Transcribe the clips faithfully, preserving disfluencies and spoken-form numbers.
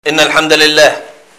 إن الحمد لله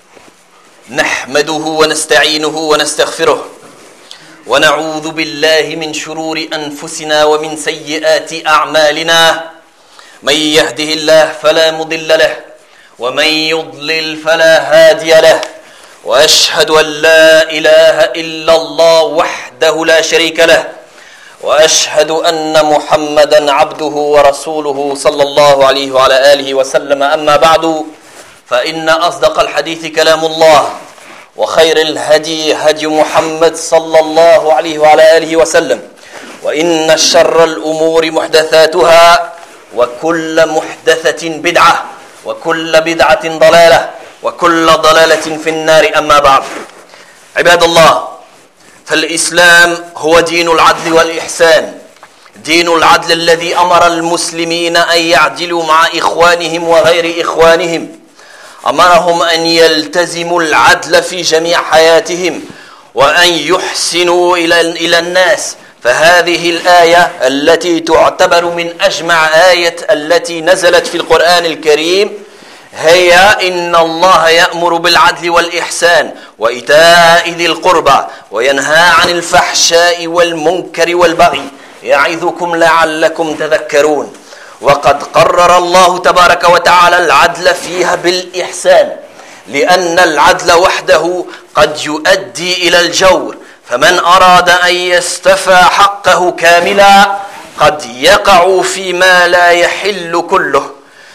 نحمده ونستعينه ونستغفره ونعوذ بالله من شرور أنفسنا ومن سيئات أعمالنا. من يهده الله فلا مضل له ومن يضلل فلا هادي له، وأشهد أن لا إله إلا الله وحده لا شريك له، وأشهد أن محمدا عبده ورسوله صلى الله عليه وعلى آله وسلم. أما بعد، فإن أصدق الحديث كلام الله، وخير الهدي هدي محمد صلى الله عليه وعلى آله وسلم، وإن شر الأمور محدثاتها، وكل محدثة بدعة، وكل بدعة ضلالة، وكل ضلالة في النار. أما بعد، عباد الله، فالإسلام هو دين العدل والإحسان، دين العدل الذي أمر المسلمين أن يعدلوا مع إخوانهم وغير إخوانهم، أمرهم أن يلتزموا العدل في جميع حياتهم وأن يحسنوا إلى الناس. فهذه الآية التي تعتبر من أجمع آية التي نزلت في القرآن الكريم هي إن الله يأمر بالعدل والإحسان وإيتاء ذي القربى وينهى عن الفحشاء والمنكر والبغي يعظكم لعلكم تذكرون. وقد قرر الله تبارك وتعالى العدل فيها بالإحسان، لأن العدل وحده قد يؤدي إلى الجور، فمن أراد أن يستفى حقه كاملا قد يقع فيما لا يحل كله،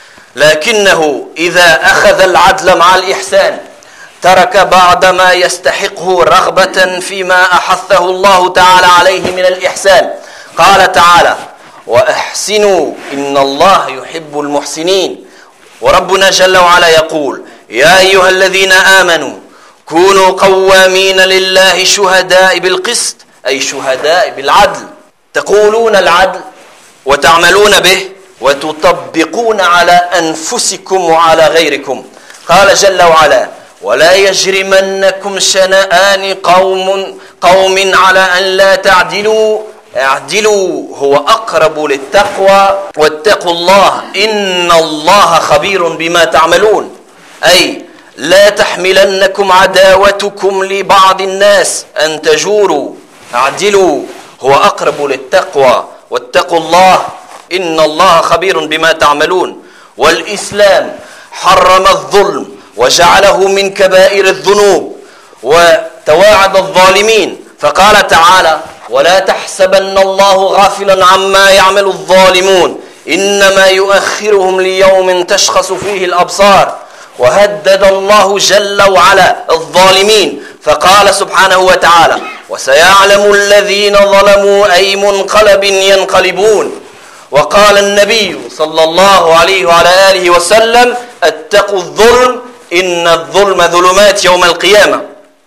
لكنه إذا أخذ العدل مع الإحسان ترك بعض ما يستحقه رغبة فيما أحثه الله تعالى عليه من الإحسان. قال تعالى: وأحسنوا إن الله يحب المحسنين. وربنا جل وعلا يقول: يا أيها الذين آمنوا كونوا قوامين لله شهداء بالقسط، أي شهداء بالعدل، تقولون العدل وتعملون به وتطبقون على أنفسكم وعلى غيركم. قال جل وعلا: ولا يجرمنكم شنآن قوم قوم على أن لا تعدلوا اعدلوا هو أقرب للتقوى واتقوا الله إن الله خبير بما تعملون. أي لا تحملنكم عداوتكم لبعض الناس أن تجوروا، اعدلوا هو أقرب للتقوى واتقوا الله إن الله خبير بما تعملون. والإسلام حرم الظلم وجعله من كبائر الذنوب وتواعد الظالمين، فقال تعالى: ولا تحسبن الله غافلا عما يعمل الظالمون إنما يؤخرهم ليوم تشخص فيه الأبصار. وهدد الله جل وعلا الظالمين فقال سبحانه وتعالى: وسيعلم الذين ظلموا أي منقلب ينقلبون. وقال النبي صلى الله عليه وعلى آله وسلم: اتقوا الظلم إن الظلم ظلمات يوم القيامة.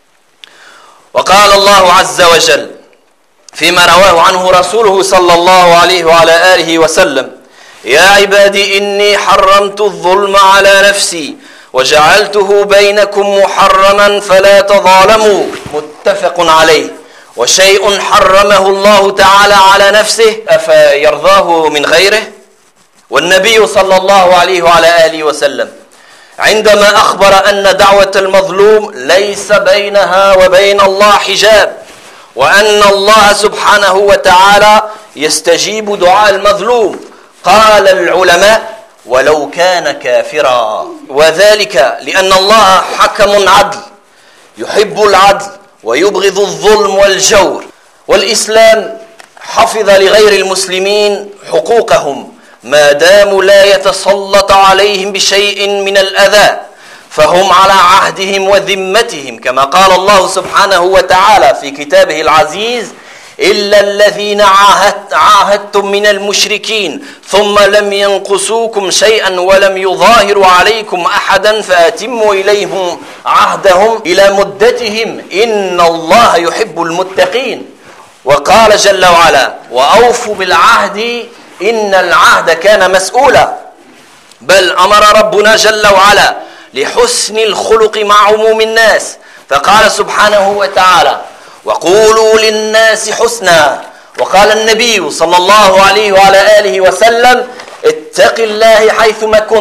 وقال الله عز وجل فيما رواه عنه رسوله صلى الله عليه وعلى آله وسلم: يا عبادي إني حرمت الظلم على نفسي وجعلته بينكم محرما فلا تظالموا، متفق عليه. وشيء حرمه الله تعالى على نفسه أفيرضاه من غيره؟ والنبي صلى الله عليه وعلى آله وسلم عندما أخبر أن دعوة المظلوم ليس بينها وبين الله حجاب، وأن الله سبحانه وتعالى يستجيب دعاء المظلوم، قال العلماء: ولو كان كافرا. وذلك لأن الله حكم عدل يحب العدل ويبغض الظلم والجور. والإسلام حفظ لغير المسلمين حقوقهم ما داموا لا يتسلط عليهم بشيء من الأذى، فهم على عهدهم وذمتهم، كما قال الله سبحانه وتعالى في كتابه العزيز: إلا الذين عاهدت عاهدتم من المشركين ثم لم ينقصوكم شيئا ولم يظاهروا عليكم أحدا فأتموا إليهم عهدهم إلى مدتهم إن الله يحب المتقين. وقال جل وعلا: وأوفوا بالعهد إن العهد كان مسؤولا. بل أمر ربنا جل وعلا لحسن الخلق مع عموم الناس، فقال سبحانه وتعالى: وقولوا للناس حسنا. وقال النبي صلى الله عليه وعلى آله وسلم: اتق الله حيثما كنت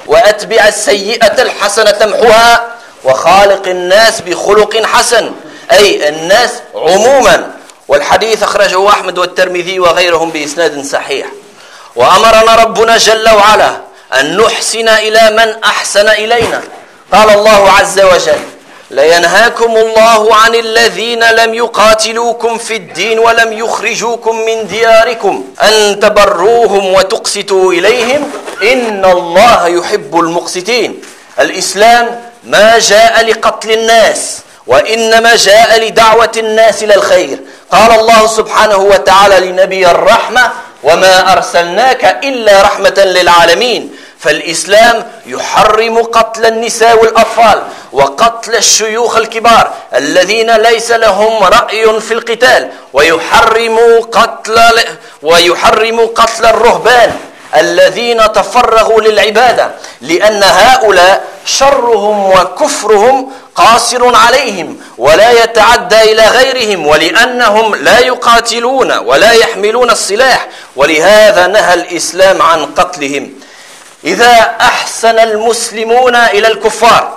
وأتبع السيئة الحسنة تمحها وخالق الناس بخلق حسن، أي الناس عموما. والحديث أخرجه أحمد والترمذي وغيرهم بإسناد صحيح. وأمرنا ربنا جل وعلا أن نحسن إلى من أحسن إلينا. قال الله عز وجل: لينهاكم الله عن الذين لم يقاتلوكم في الدين ولم يخرجوكم من دياركم أن تبروهم وتقسطوا إليهم إن الله يحب المقسطين. الإسلام ما جاء لقتل الناس، وإنما جاء لدعوة الناس إلى الخير. قال الله سبحانه وتعالى لنبي الرحمة: وما أرسلناك إلا رحمة للعالمين. فالإسلام يحرم قتل النساء والأطفال وقتل الشيوخ الكبار الذين ليس لهم رأي في القتال، ويحرم قتل ويحرم قتل الرهبان الذين تفرغوا للعبادة، لأن هؤلاء شرهم وكفرهم قاصر عليهم ولا يتعدى إلى غيرهم، ولأنهم لا يقاتلون ولا يحملون السلاح، ولهذا نهى الإسلام عن قتلهم. إذا أحسن المسلمون إلى الكفار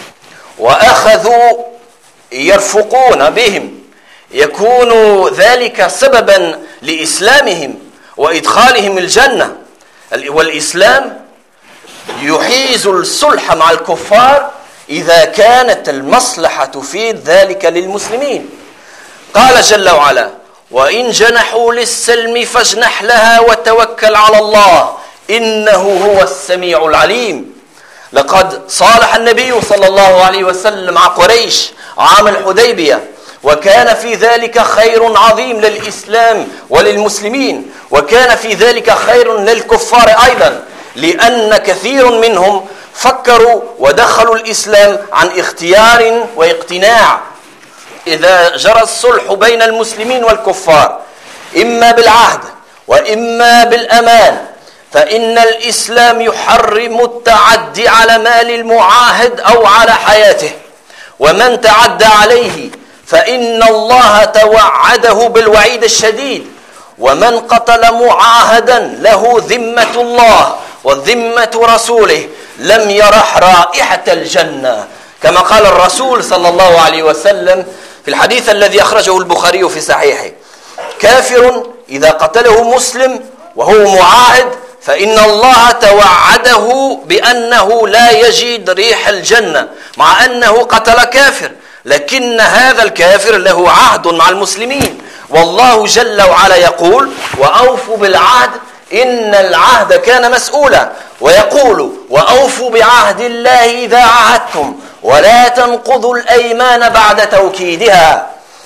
وأخذوا يرفقون بهم يكون ذلك سببا لإسلامهم وإدخالهم الجنة. والإسلام يحيز الصلح مع الكفار إذا كانت المصلحة تفيد ذلك للمسلمين. قال جل وعلا: وإن جنحوا للسلم فاجنح لها وتوكل على الله إنه هو السميع العليم. لقد صالح النبي صلى الله عليه وسلم مع قريش عام الحديبية، وكان في ذلك خير عظيم للإسلام وللمسلمين، وكان في ذلك خير للكفار أيضا، لأن كثير منهم فكروا ودخلوا الإسلام عن اختيار واقتناع. إذا جرى الصلح بين المسلمين والكفار إما بالعهد وإما بالأمان، فإن الإسلام يحرم التعدي على مال المعاهد أو على حياته، ومن تعدى عليه فإن الله توعده بالوعيد الشديد. ومن قتل معاهدا له ذمة الله وذمة رسوله لم يرح رائحة الجنة، كما قال الرسول صلى الله عليه وسلم في الحديث الذي أخرجه البخاري في صحيحه: كافر إذا قتله مسلم وهو معاهد فإن الله توعده بأنه لا يجد ريح الجنة، مع أنه قتل كافر، لكن هذا الكافر له عهد مع المسلمين. والله جل وعلا يقول: وأوفوا بالعهد إن العهد كان مسؤولا، ويقول: وأوفوا بعهد الله إذا عاهدتم ولا تنقضوا الأيمان بعد توكيدها.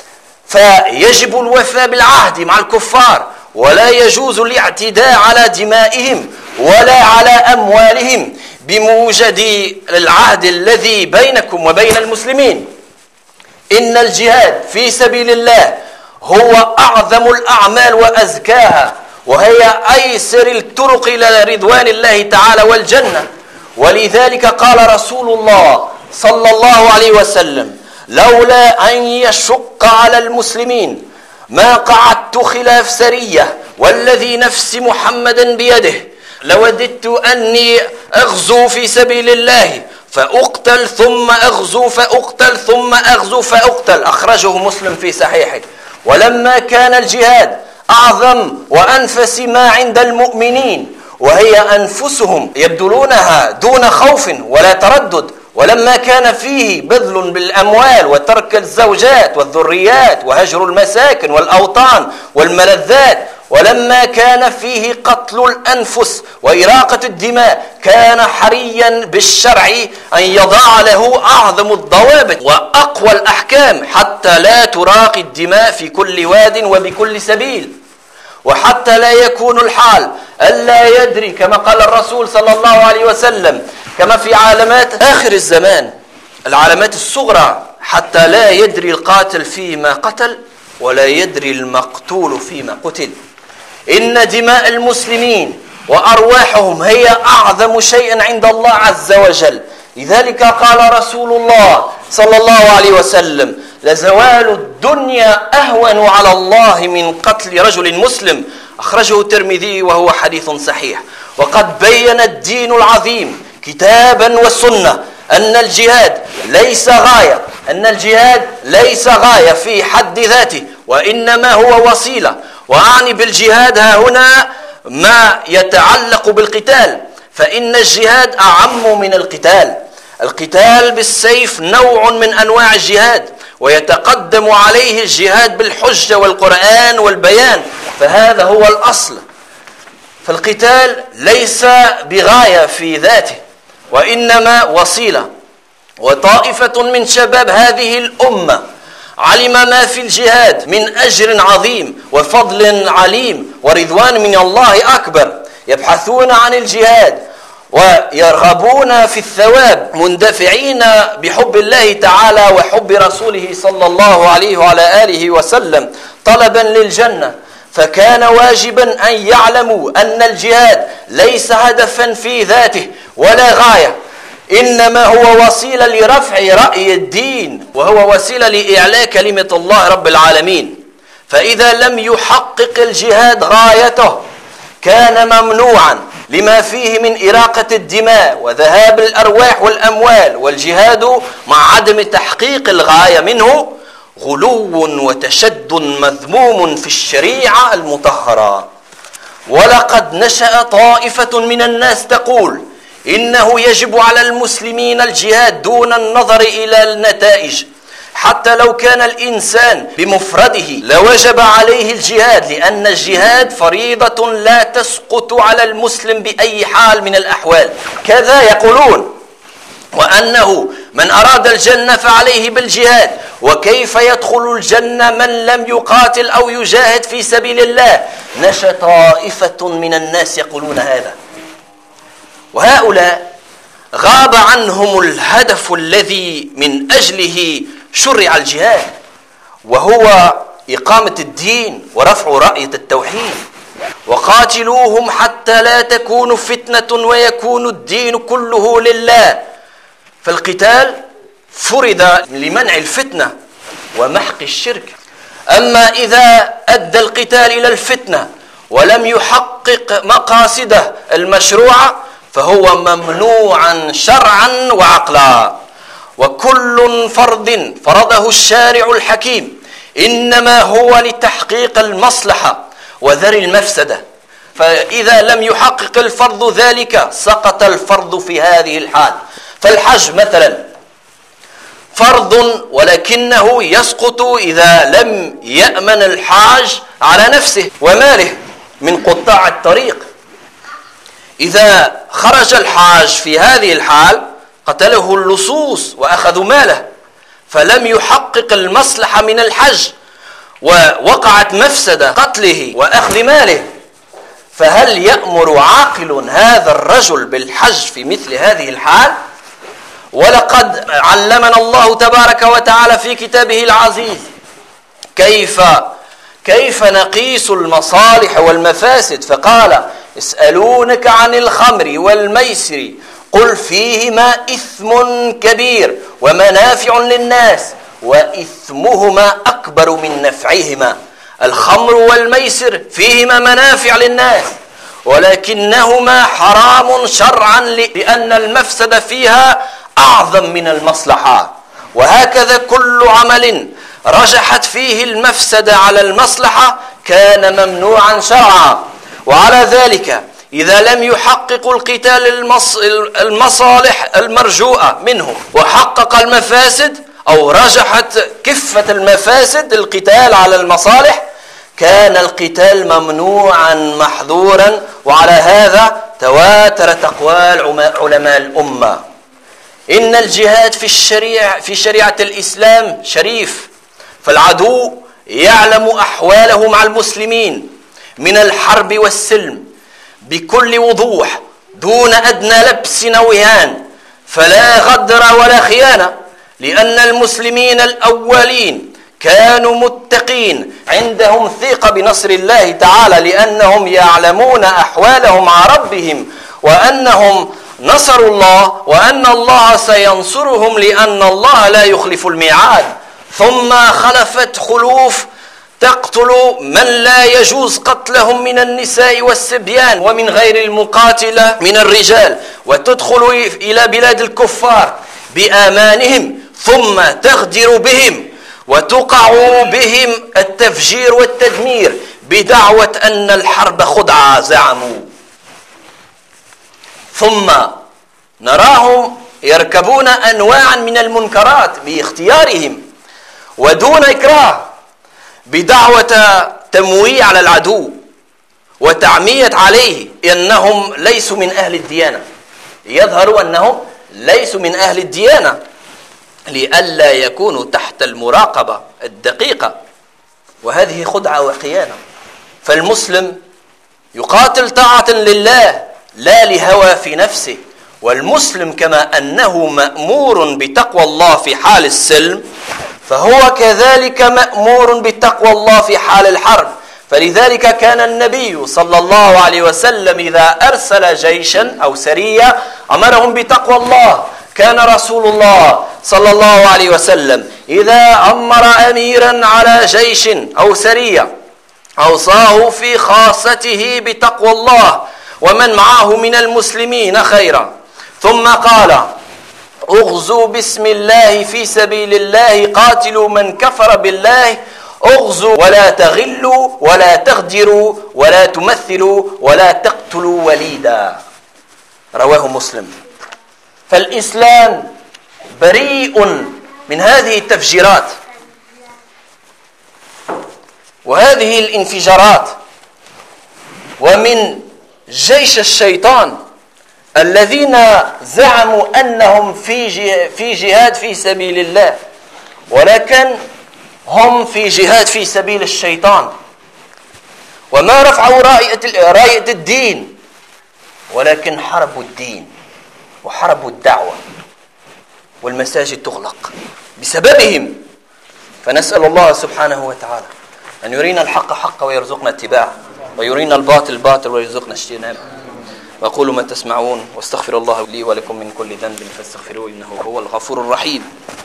فيجب الوفاء بالعهد مع الكفار، ولا يجوز الاعتداء على دمائهم ولا على أموالهم بموجد العهد الذي بينكم وبين المسلمين. إن الجهاد في سبيل الله هو أعظم الأعمال وأزكاها، وهي أيسر الطرق إلى رضوان الله تعالى والجنة. ولذلك قال رسول الله صلى الله عليه وسلم: لولا أن يشق على المسلمين ما قعدت خلاف سرية والذي نفس محمد بيده لوددت أني أغزو في سبيل الله فأقتل ثم أغزو فأقتل ثم أغزو فأقتل. أخرجه مسلم في صحيحه. ولما كان الجهاد أعظم وأنفس ما عند المؤمنين، وهي أنفسهم يبذلونها دون خوف ولا تردد، ولما كان فيه بذل بالأموال وترك الزوجات والذريات وهجر المساكن والأوطان والملذات، ولما كان فيه قتل الأنفس وإراقة الدماء، كان حريا بالشرع أن يضع له أعظم الضوابط وأقوى الأحكام حتى لا تراق الدماء في كل واد وبكل سبيل، وحتى لا يكون الحال ألا يدري، كما قال الرسول صلى الله عليه وسلم، كما في علامات آخر الزمان العلامات الصغرى، حتى لا يدري القاتل فيما قتل ولا يدري المقتول فيما قتل. إن دماء المسلمين وأرواحهم هي أعظم شيء عند الله عز وجل. لذلك قال رسول الله صلى الله عليه وسلم: لزوال الدنيا أهون على الله من قتل رجل مسلم. أخرجه الترمذي وهو حديث صحيح. وقد بين الدين العظيم كتابا والسنة أن الجهاد ليس غاية أن الجهاد ليس غاية في حد ذاته، وإنما هو وسيلة. وأعني بالجهاد ها هنا ما يتعلق بالقتال، فإن الجهاد أعم من القتال. القتال بالسيف نوع من أنواع الجهاد، ويتقدم عليه الجهاد بالحجة والقرآن والبيان، فهذا هو الأصل. فالقتال ليس بغاية في ذاته، وإنما وسيلة. وطائفة من شباب هذه الأمة علم ما في الجهاد من أجر عظيم وفضل عليم ورضوان من الله أكبر، يبحثون عن الجهاد ويرغبون في الثواب، مندفعين بحب الله تعالى وحب رسوله صلى الله عليه وعلى آله وسلم طلبا للجنة. فكان واجبا أن يعلموا أن الجهاد ليس هدفا في ذاته ولا غاية، إنما هو وسيلة لرفع رأي الدين، وهو وسيلة لإعلاء كلمة الله رب العالمين. فإذا لم يحقق الجهاد غايته كان ممنوعا لما فيه من إراقة الدماء وذهاب الأرواح والأموال. والجهاد مع عدم تحقيق الغاية منه غلو وتشد مذموم في الشريعة المطهرة. ولقد نشأ طائفة من الناس تقول إنه يجب على المسلمين الجهاد دون النظر إلى النتائج، حتى لو كان الإنسان بمفرده لوجب عليه الجهاد، لأن الجهاد فريضة لا تسقط على المسلم بأي حال من الأحوال. كذا يقولون، وأنه من أراد الجنة فعليه بالجهاد، وكيف يدخل الجنة من لم يقاتل أو يجاهد في سبيل الله. نشأ طائفة من الناس يقولون هذا، وهؤلاء غاب عنهم الهدف الذي من أجله شرع الجهاد، وهو إقامة الدين ورفع راية التوحيد. وقاتلوهم حتى لا تكون فتنة ويكون الدين كله لله. فالقتال فرض لمنع الفتنة ومحق الشرك. أما إذا أدى القتال إلى الفتنة ولم يحقق مقاصده المشروعة فهو ممنوعا شرعا وعقلا. وكل فرض فرضه الشارع الحكيم إنما هو لتحقيق المصلحة وذر المفسدة، فإذا لم يحقق الفرض ذلك سقط الفرض في هذه الحال. فالحج مثلا فرض، ولكنه يسقط إذا لم يأمن الحاج على نفسه وماله من قطاع الطريق. إذا خرج الحاج في هذه الحال قتله اللصوص وأخذوا ماله، فلم يحقق المصلحة من الحج ووقعت مفسدة قتله وأخذ ماله. فهل يأمر عاقل هذا الرجل بالحج في مثل هذه الحال؟ ولقد علمنا الله تبارك وتعالى في كتابه العزيز كيف كيف نقيس المصالح والمفاسد، فقال: يسألونك عن الخمر والميسر قل فيهما إثم كبير ومنافع للناس وإثمهما أكبر من نفعهما. الخمر والميسر فيهما منافع للناس، ولكنهما حرام شرعا لأن المفسد فيها أعظم من المصلحة. وهكذا كل عمل رجحت فيه المفسدة على المصلحة كان ممنوعا شرعا. وعلى ذلك إذا لم يحقق القتال المصالح المرجوءة منه وحقق المفاسد أو رجحت كفة المفاسد القتال على المصالح كان القتال ممنوعا محظورا. وعلى هذا تواترت أقوال علماء الأمة إن الجهاد في الشريعة في شريعة الإسلام شريف، فالعدو يعلم أحواله مع المسلمين من الحرب والسلم بكل وضوح دون أدنى لبس أو إهان، فلا غدر ولا خيانة، لأن المسلمين الأولين كانوا متقين عندهم ثقة بنصر الله تعالى، لأنهم يعلمون أحوالهم مع ربهم وأنهم نصروا الله وأن الله سينصرهم لأن الله لا يخلف الميعاد. ثم خلفت خلوف تقتل من لا يجوز قتلهم من النساء والصبيان ومن غير المقاتلة من الرجال، وتدخل إلى بلاد الكفار بآمانهم ثم تغدر بهم وتقع بهم التفجير والتدمير بدعوة أن الحرب خدعة زعموا. ثم نراهم يركبون أنواعا من المنكرات باختيارهم ودون إكراه بدعوة تمويه على العدو وتعمية عليه أنهم ليسوا من أهل الديانة، يظهر أنهم ليسوا من أهل الديانة لئلا يكونوا تحت المراقبة الدقيقة، وهذه خدعة وخيانة. فالمسلم يقاتل طاعة لله لا لهوى في نفسه، والمسلم كما أنه مأمور بتقوى الله في حال السلم فهو كذلك مأمور بتقوى الله في حال الحرب. فلذلك كان النبي صلى الله عليه وسلم إذا أرسل جيشا أو سرية أمرهم بتقوى الله. كان رسول الله صلى الله عليه وسلم إذا أمر أميرا على جيش أو سرية أوصاه في خاصته بتقوى الله ومن معه من المسلمين خيرا، ثم قال: اغزوا بسم الله في سبيل الله، قاتلوا من كفر بالله، اغزوا ولا تغلوا ولا تغدروا ولا تمثلوا ولا تقتلوا وليدا. رواه مسلم. فالإسلام بريء من هذه التفجيرات وهذه الانفجارات ومن جيش الشيطان الذين زعموا أنهم في في جهاد في سبيل الله، ولكن هم في جهاد في سبيل الشيطان، وما رفعوا راية راية الدين ولكن حربوا الدين وحربوا الدعوة، والمساجد تغلق بسببهم. فنسأل الله سبحانه وتعالى أن يرينا الحق حقا ويرزقنا اتباعه، ويرينا الباطل باطل ويرزقنا اجتنابه. وأقول ما تسمعون واستغفر الله لي ولكم من كل ذنب فاستغفروه إنه هو الغفور الرحيم.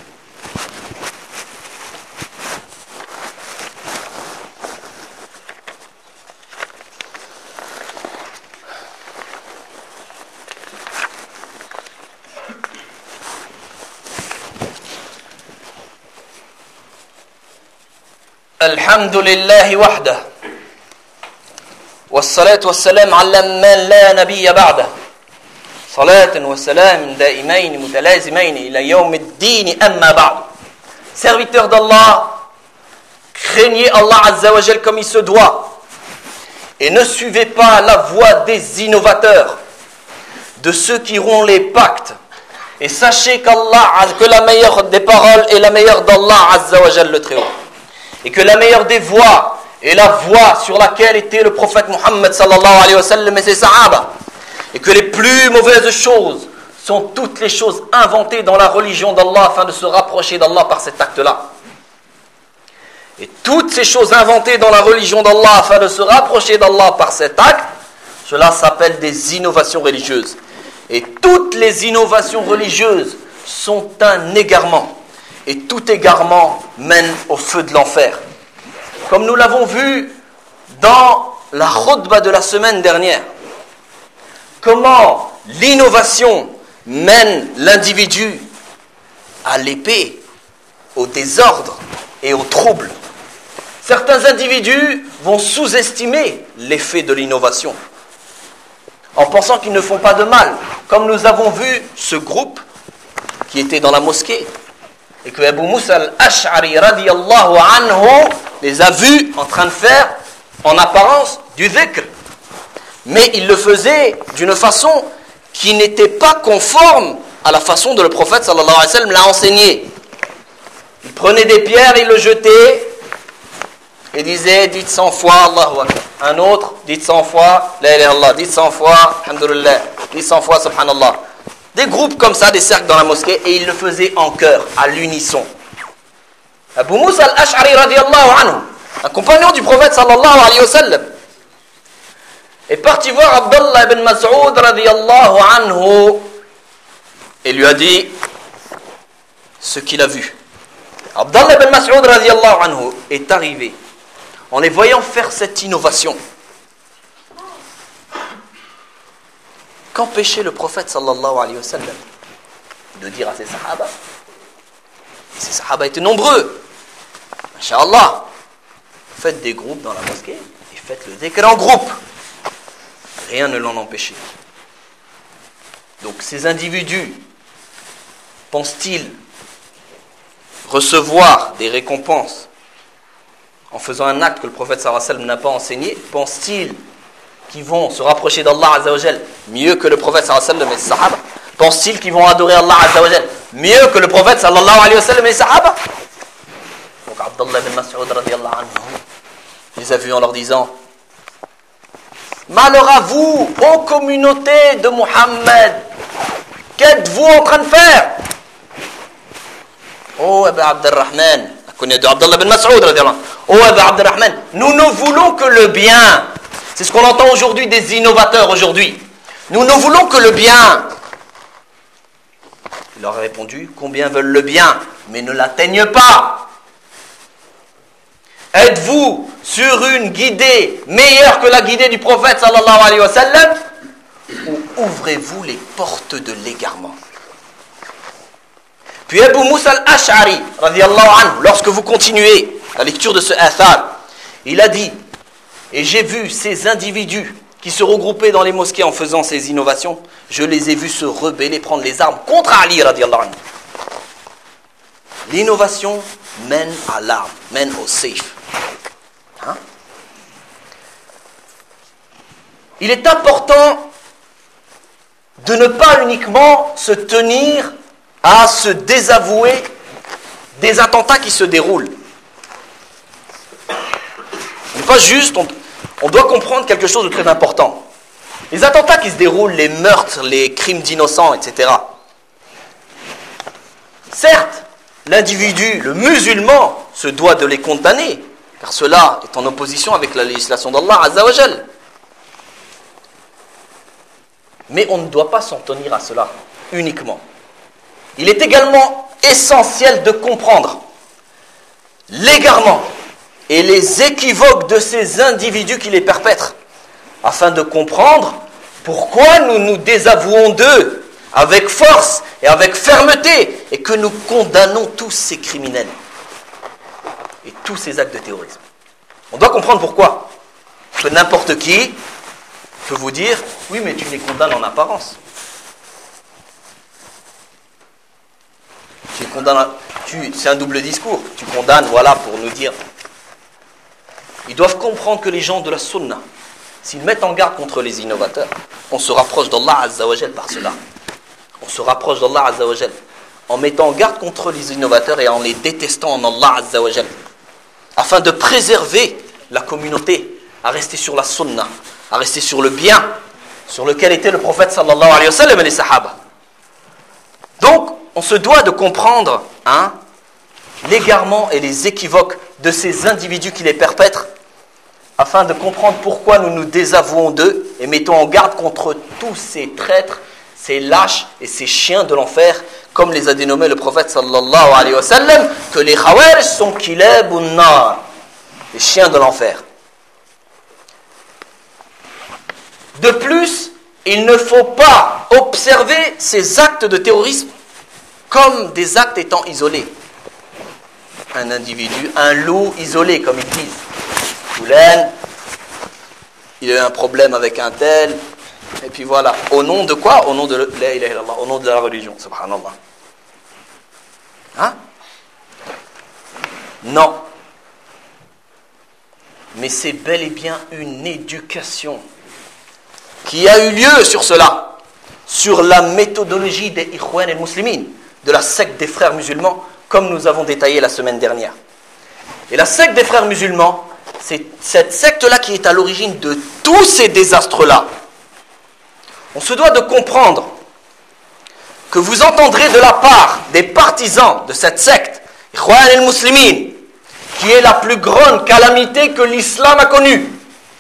الحمد لله وحده، والصلاة والسلام على من لا نبي بعده، صلاة وسلام دائمين متلازمين إلى يوم الدين. أما بعد. Serviteurs d'Allah, craignez Allah Azza wa Jal comme il se doit et ne suivez pas la voie des innovateurs, de ceux qui rompt les pactes, et sachez qu'Allah, que la meilleure des paroles est la meilleure d'Allah Azza wa Jal le Très-Haut, et que la meilleure des voies est la voie sur laquelle était le prophète Muhammad sallallahu alayhi wa sallam et ses sahaba, et que les plus mauvaises choses sont toutes les choses inventées dans la religion d'Allah afin de se rapprocher d'Allah par cet acte-là. Et toutes ces choses inventées dans la religion d'Allah afin de se rapprocher d'Allah par cet acte, cela s'appelle des innovations religieuses. Et toutes les innovations religieuses sont un égarement. Et tout égarement mène au feu de l'enfer. Comme nous l'avons vu dans la khutbah de la semaine dernière, comment l'innovation mène l'individu à l'épée, au désordre et au trouble. Certains individus vont sous-estimer l'effet de l'innovation en pensant qu'ils ne font pas de mal, comme nous avons vu ce groupe qui était dans la mosquée et que Abu Musa al-Ash'ari radiyallahu anhu les a vus en train de faire en apparence du dhikr, mais il le faisait d'une façon qui n'était pas conforme à la façon dont le prophète sallallahu alayhi wa sallam l'a enseigné. Il prenait des pierres, il le jetait et disait: dites cent fois Allahu Akbar. Un autre, dites cent fois La ilaha illallah, dites cent fois Alhamdulillah, dites cent fois Subhanallah. Des groupes comme ça, des cercles dans la mosquée, et il le faisait en chœur, à l'unisson. Abu Musa al-Ash'ari radiyallahu anhu, un compagnon du prophète sallallahu alayhi wa sallam, est parti voir Abdullah ibn Mas'ud radiyallahu anhu et lui a dit ce qu'il a vu. Abdullah ibn Mas'ud radiyallahu anhu est arrivé en les voyant faire cette innovation, qu'empêchait le prophète sallallahu alayhi wa sallam de dire à ses sahaba, et ces sahaba étaient nombreux, Inch'Allah, faites des groupes dans la mosquée et faites le dhikr en groupe. Rien ne l'en empêchait. Donc ces individus pensent-ils recevoir des récompenses en faisant un acte que le prophète sallallahu alayhi wa sallam n'a pas enseigné? Pensent-ils qu'ils vont se rapprocher d'Allah azza wa jal mieux que le prophète sallallahu alayhi wa sallam et ses sahaba? Pensent-ils qu'ils vont adorer Allah azza wa jal mieux que le prophète sallallahu alayhi wa sallam et ses sahaba? Donc Abdullah bin Mas'ud radiyallahu anhu les a vus en leur disant: malheur à vous, ô communauté de Muhammad, qu'êtes-vous en train de faire? Oh Abu Abdurrahman, connu de Abdullah bin Mas'ud radiyallahu anhu. Oh Abu Abdurrahman, nous ne voulons que le bien. C'est ce qu'on entend aujourd'hui des innovateurs aujourd'hui. Nous ne voulons que le bien. Il leur a répondu: combien veulent le bien, mais ne l'atteignent pas? Êtes-vous sur une guidée meilleure que la guidée du prophète sallallahu alayhi wa sallam, ou ouvrez-vous les portes de l'égarement? Puis Abu Moussa al-Ash'ari radiyallahu anhu, lorsque vous continuez la lecture de ce athar, il a dit: et j'ai vu ces individus qui se regroupaient dans les mosquées en faisant ces innovations, je les ai vus se rebeller, prendre les armes contre Ali radiyallahu anhu. L'innovation mène à l'arme, mène au safe. Hein? Il est important de ne pas uniquement se tenir à se désavouer des attentats qui se déroulent. C'est pas juste, on, on doit comprendre quelque chose de très important. Les attentats qui se déroulent, les meurtres, les crimes d'innocents, et cetera. Certes, l'individu, le musulman, se doit de les condamner, car cela est en opposition avec la législation d'Allah Azza wa Jal. Mais on ne doit pas s'en tenir à cela uniquement. Il est également essentiel de comprendre l'égarement et les équivoques de ces individus qui les perpètrent, afin de comprendre pourquoi nous nous désavouons d'eux avec force et avec fermeté, et que nous condamnons tous ces criminels et tous ces actes de terrorisme. On doit comprendre pourquoi. Que n'importe qui peut vous dire: oui, mais tu les condamnes en apparence. Tu les condamnes, tu, c'est un double discours. Tu condamnes, voilà, pour nous dire. Ils doivent comprendre que les gens de la sunna, s'ils mettent en garde contre les innovateurs, on se rapproche d'Allah Azza wa Jal par cela. On se rapproche d'Allah Azza wa Jal en mettant en garde contre les innovateurs et en les détestant en Allah Azza wa Jal, afin de préserver la communauté à rester sur la sunna, à rester sur le bien sur lequel était le prophète sallallahu alayhi wa sallam et les sahaba. Donc, on se doit de comprendre hein, l'égarement et les équivoques de ces individus qui les perpètrent, afin de comprendre pourquoi nous nous désavouons d'eux et mettons en garde contre tous ces traîtres, ces lâches et ces chiens de l'enfer, comme les a dénommés le prophète sallallahu alayhi wa sallam, que les khawarij sont kilabun nar, les chiens de l'enfer. De plus, il ne faut pas observer ces actes de terrorisme comme des actes étant isolés. Un individu, un loup isolé, comme ils disent. Foulen, il a eu un problème avec un tel, et puis voilà. Au nom de quoi? Au nom de la ilaha illallah, au nom de la religion, subhanallah. Hein? Non. Mais c'est bel et bien une éducation qui a eu lieu sur cela, sur la méthodologie des Ikhwan et Muslimin, de la secte des frères musulmans, comme nous avons détaillé la semaine dernière. Et la secte des frères musulmans, c'est cette secte-là qui est à l'origine de tous ces désastres-là. On se doit de comprendre que vous entendrez de la part des partisans de cette secte, Ikhwan et Muslimin, qui est la plus grande calamité que l'islam a connue,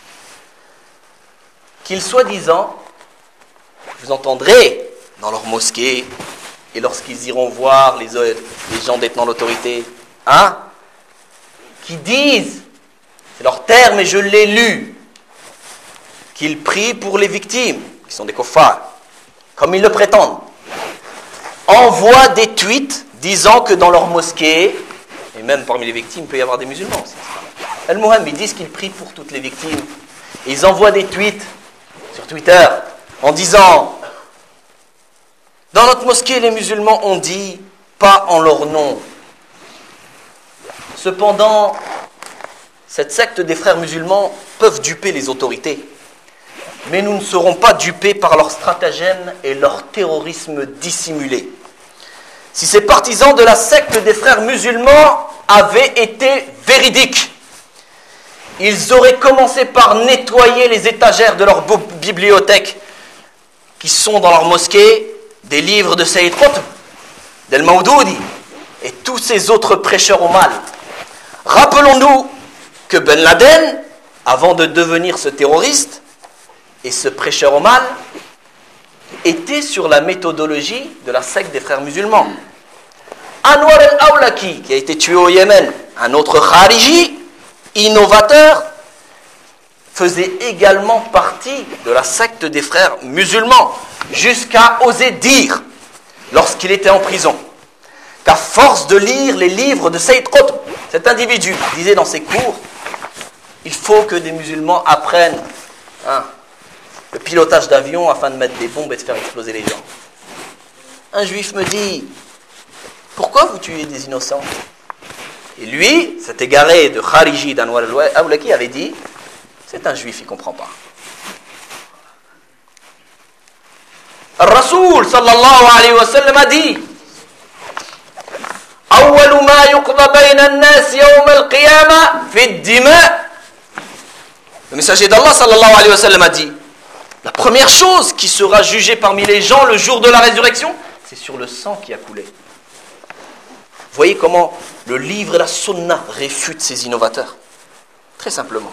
qu'ils soi-disant, vous entendrez dans leurs mosquées, et lorsqu'ils iront voir les, les gens détenant l'autorité, hein, qui disent c'est leur terme et je l'ai lu, qu'ils prient pour les victimes, qui sont des kuffars, comme ils le prétendent, envoient des tweets disant que dans leur mosquée, et même parmi les victimes, il peut y avoir des musulmans aussi. Al-Muham, ils disent qu'ils prient pour toutes les victimes. Ils envoient des tweets sur Twitter en disant « Dans notre mosquée, les musulmans ont dit pas en leur nom. » Cependant, cette secte des frères musulmans peuvent duper les autorités. Mais nous ne serons pas dupés par leur stratagème et leur terrorisme dissimulé. Si ces partisans de la secte des frères musulmans avaient été véridiques, ils auraient commencé par nettoyer les étagères de leur bibliothèque qui sont dans leur mosquée des livres de Sayyid Qutb, d'Al-Mawdoudi et tous ces autres prêcheurs au mal. Rappelons-nous que Ben Laden, avant de devenir ce terroriste et ce prêcheur au mal, était sur la méthodologie de la secte des frères musulmans. Anwar al-Awlaki, qui a été tué au Yémen, un autre khariji, innovateur, faisait également partie de la secte des frères musulmans, jusqu'à oser dire, lorsqu'il était en prison, qu'à force de lire les livres de Sayyid Qutb, cet individu disait dans ses cours, il faut que des musulmans apprennent hein, le pilotage d'avion afin de mettre des bombes et de faire exploser les gens. Un juif me dit, pourquoi vous tuez des innocents? Et lui, cet égaré de Khariji d'Anwar al-Awlaki avait dit, c'est un juif, il ne comprend pas. Al-Rasoul sallallahu alayhi wa sallam a dit, أول ما يقضى بين الناس يوم القيامة في الدماء. Le messager d'Allah sallallahu alayhi wa sallam a dit, la première chose qui sera jugée parmi les gens le jour de la résurrection, c'est sur le sang qui a coulé. Vous voyez comment le livre et la sunna réfutent ces innovateurs. Très simplement.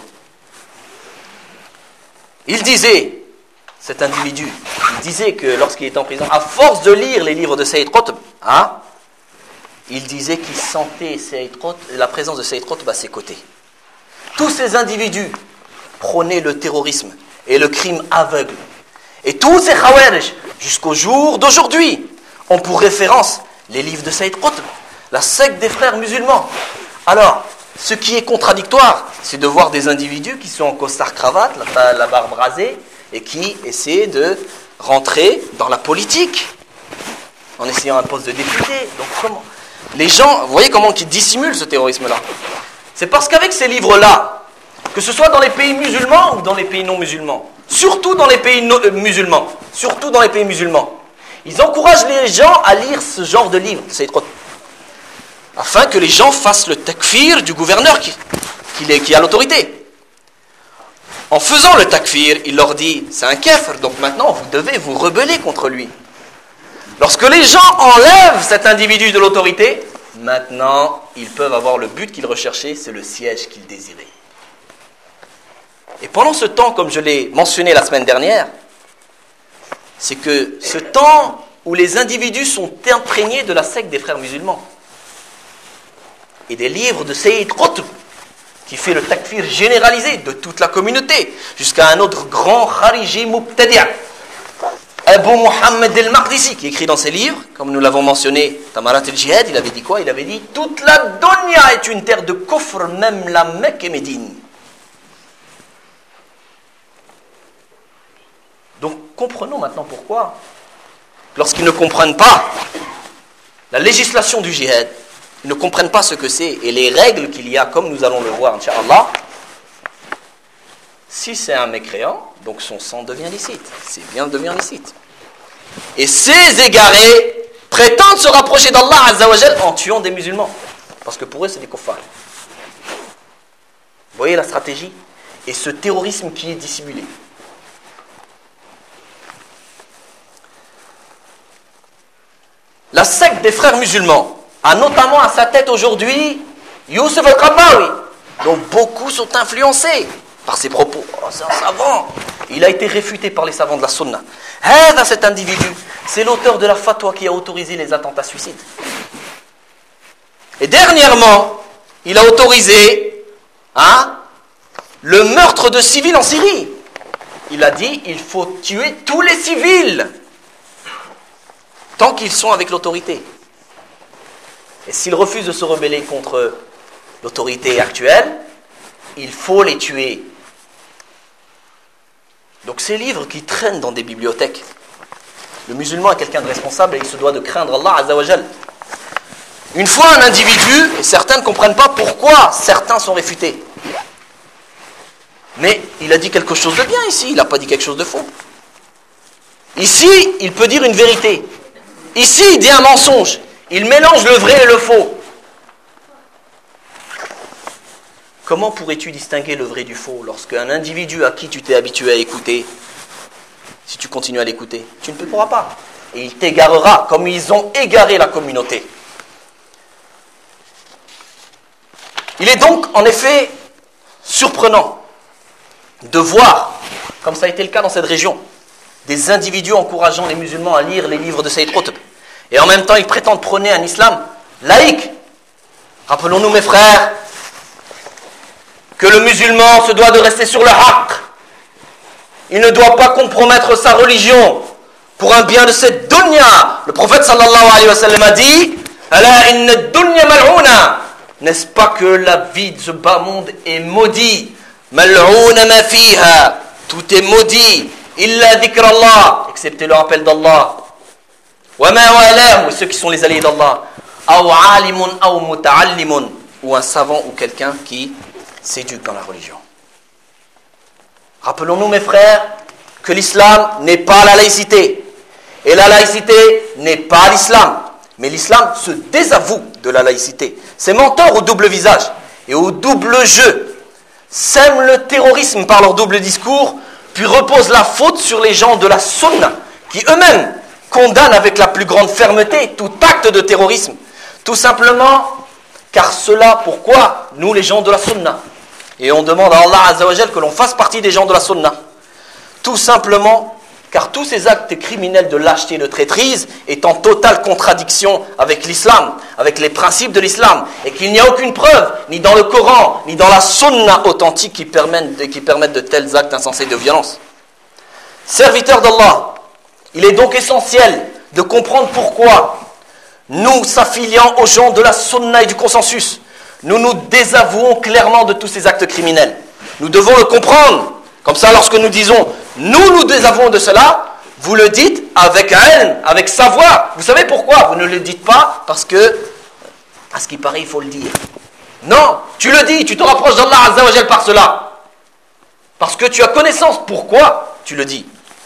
Il disait, cet individu, il disait que lorsqu'il était en prison, à force de lire les livres de Sayyid Qutb, hein, il disait qu'il sentait Sayyid Qutb, la présence de Sayyid Qutb à ses côtés. Tous ces individus prônaient le terrorisme et le crime aveugle. Et tous ces khawarij, jusqu'au jour d'aujourd'hui, ont pour référence les livres de Sayyid Qutb, la secte des frères musulmans. Alors, ce qui est contradictoire, c'est de voir des individus qui sont en costard-cravate, la, la barbe rasée, et qui essaient de rentrer dans la politique, en essayant un poste de député. Donc comment les gens, vous voyez comment ils dissimulent ce terrorisme-là? C'est parce qu'avec ces livres-là, que ce soit dans les pays musulmans ou dans les pays non musulmans, surtout dans les pays non, euh, musulmans, surtout dans les pays musulmans, ils encouragent les gens à lire ce genre de livres, afin que les gens fassent le takfir du gouverneur qui, qui, est, qui a l'autorité. En faisant le takfir, il leur dit, c'est un kafir, donc maintenant vous devez vous rebeller contre lui. Lorsque les gens enlèvent cet individu de l'autorité, maintenant ils peuvent avoir le but qu'ils recherchaient, c'est le siège qu'ils désiraient. Et pendant ce temps, comme je l'ai mentionné la semaine dernière, c'est que ce temps où les individus sont imprégnés de la secte des frères musulmans et des livres de Sayyid Qutb, qui fait le takfir généralisé de toute la communauté, jusqu'à un autre grand khariji mubtadi', Abu Muhammad al-Maqdisi, qui écrit dans ses livres, comme nous l'avons mentionné, Tamarat al-Jihad, il avait dit quoi? Il avait dit, toute la dunya est une terre de kufr, même la Mecque et Médine. Donc comprenons maintenant pourquoi, lorsqu'ils ne comprennent pas la législation du jihad, ils ne comprennent pas ce que c'est et les règles qu'il y a, comme nous allons le voir, Inch'Allah, si c'est un mécréant, donc son sang devient licite. C'est bien devient licite. Et ces égarés prétendent se rapprocher d'Allah Azza wa Jal en tuant des musulmans. Parce que pour eux, c'est des kuffars. Vous voyez la stratégie? Et ce terrorisme qui est dissimulé. La secte des frères musulmans a notamment à sa tête aujourd'hui Youssef al-Qaradawi, dont beaucoup sont influencés par ses propos. Oh, c'est un savant. Il a été réfuté par les savants de la sunna. Hada, cet individu, c'est l'auteur de la fatwa qui a autorisé les attentats suicides. Et dernièrement, il a autorisé hein, le meurtre de civils en Syrie. Il a dit, il faut tuer tous les civils tant qu'ils sont avec l'autorité. Et s'ils refusent de se rebeller contre l'autorité actuelle, il faut les tuer. Donc ces livres qui traînent dans des bibliothèques, le musulman est quelqu'un de responsable et il se doit de craindre Allah Azza wa Jal. Une fois un individu, et certains ne comprennent pas pourquoi certains sont réfutés. Mais il a dit quelque chose de bien ici, il n'a pas dit quelque chose de faux. Ici, il peut dire une vérité. Ici, il dit un mensonge. Il mélange le vrai et le faux. Comment pourrais-tu distinguer le vrai du faux lorsqu'un individu à qui tu t'es habitué à écouter, si tu continues à l'écouter, tu ne pourras pas. Et il t'égarera comme ils ont égaré la communauté. Il est donc en effet surprenant de voir, comme ça a été le cas dans cette région, des individus encourageant les musulmans à lire les livres de Sayyid Qutb. Et en même temps, ils prétendent prôner un islam laïque. Rappelons-nous, mes frères, que le musulman se doit de rester sur le haqq. Il ne doit pas compromettre sa religion pour un bien de cette dunya. Le prophète sallallahu alayhi wa sallam a dit « Ala inna dunya mal'una » N'est-ce pas que la vie de ce bas monde est maudit? Mal'una ma fiha. Tout est maudit. Illa dhikrallah, excepté le rappel d'Allah. Wa ma walam, ou ceux qui sont les alliés d'Allah. Aw alimun aw muta'allimun, ou un savant ou quelqu'un qui s'éduque dans la religion. Rappelons-nous, mes frères, que l'islam n'est pas la laïcité. Et la laïcité n'est pas l'islam. Mais l'islam se désavoue de la laïcité. Ces menteurs au double visage et au double jeu sèment le terrorisme par leur double discours, puis reposent la faute sur les gens de la sunna, qui eux-mêmes condamnent avec la plus grande fermeté tout acte de terrorisme. Tout simplement, car cela, pourquoi nous les gens de la sunna? Et on demande à Allah Azza wa Jal que l'on fasse partie des gens de la sunna. Tout simplement, car tous ces actes criminels de lâcheté et de traîtrise est en totale contradiction avec l'islam, avec les principes de l'islam, et qu'il n'y a aucune preuve, ni dans le Coran, ni dans la sunna authentique qui permettent de, qui permettent de tels actes insensés de violence. Serviteurs d'Allah, il est donc essentiel de comprendre pourquoi nous, s'affiliant aux gens de la sunna et du consensus, nous nous désavouons clairement de tous ces actes criminels. Nous devons le comprendre. Comme ça, lorsque nous disons « nous nous désavouons de cela », vous le dites avec haine, avec savoir. Vous savez pourquoi? Vous ne le dites pas parce que, à ce qui paraît, il faut le dire. Non, tu le dis, tu te rapproches d'Allah Azza wa Jal par cela. Parce que tu as connaissance. Pourquoi tu le dis?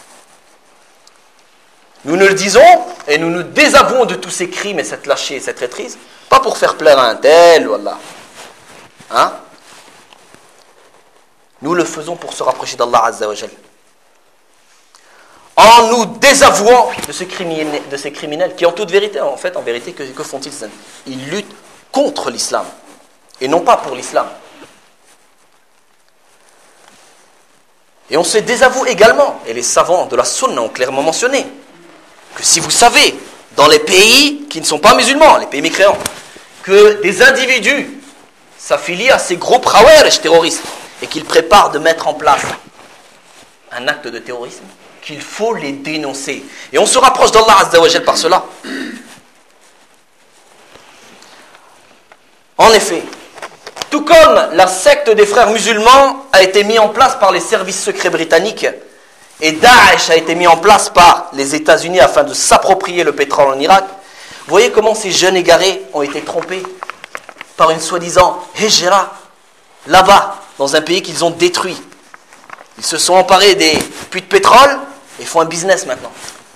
Nous ne le disons et nous nous désavouons de tous ces crimes et cette lâcheté et cette traîtrise, pas pour faire plaire à un tel ou Allah. Hein? Nous le faisons pour se rapprocher d'Allah Azza wa Jal. En nous désavouant de ces criminels, de ces criminels qui en toute vérité, en fait, en vérité, que, que font-ils? Ils luttent contre l'islam et non pas pour l'islam. Et on se désavoue également, et les savants de la sunna ont clairement mentionné, que si vous savez, dans les pays qui ne sont pas musulmans, les pays mécréants, que des individus s'affilient à ces groupes khawarij terroristes, et qu'ils préparent de mettre en place un acte de terrorisme, qu'il faut les dénoncer. Et on se rapproche d'Allah Azza wa Jal par cela. En effet, tout comme la secte des frères musulmans a été mise en place par les services secrets britanniques, et Daesh a été mis en place par les États-Unis afin de s'approprier le pétrole en Irak, vous voyez comment ces jeunes égarés ont été trompés par une soi-disant hijra, là-bas, dans un pays qu'ils ont détruit. Ils se sont emparés des puits de pétrole et font un business maintenant.